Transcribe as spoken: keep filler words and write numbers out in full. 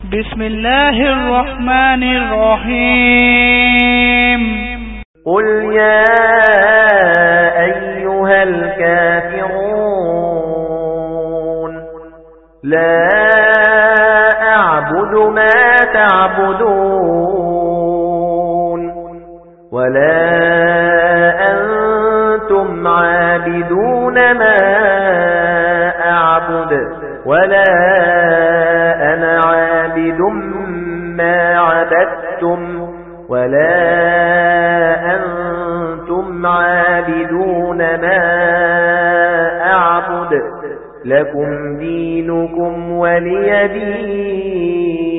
بسم الله الرحمن الرحيم قل يا أيها الكافرون لا أعبد ما تعبدون ولا أنتم عابدون ما أعبد ولا أنا عابد ما عبدتم ولا أنتم عابدون ما أعبد لكم دينكم ولي دين.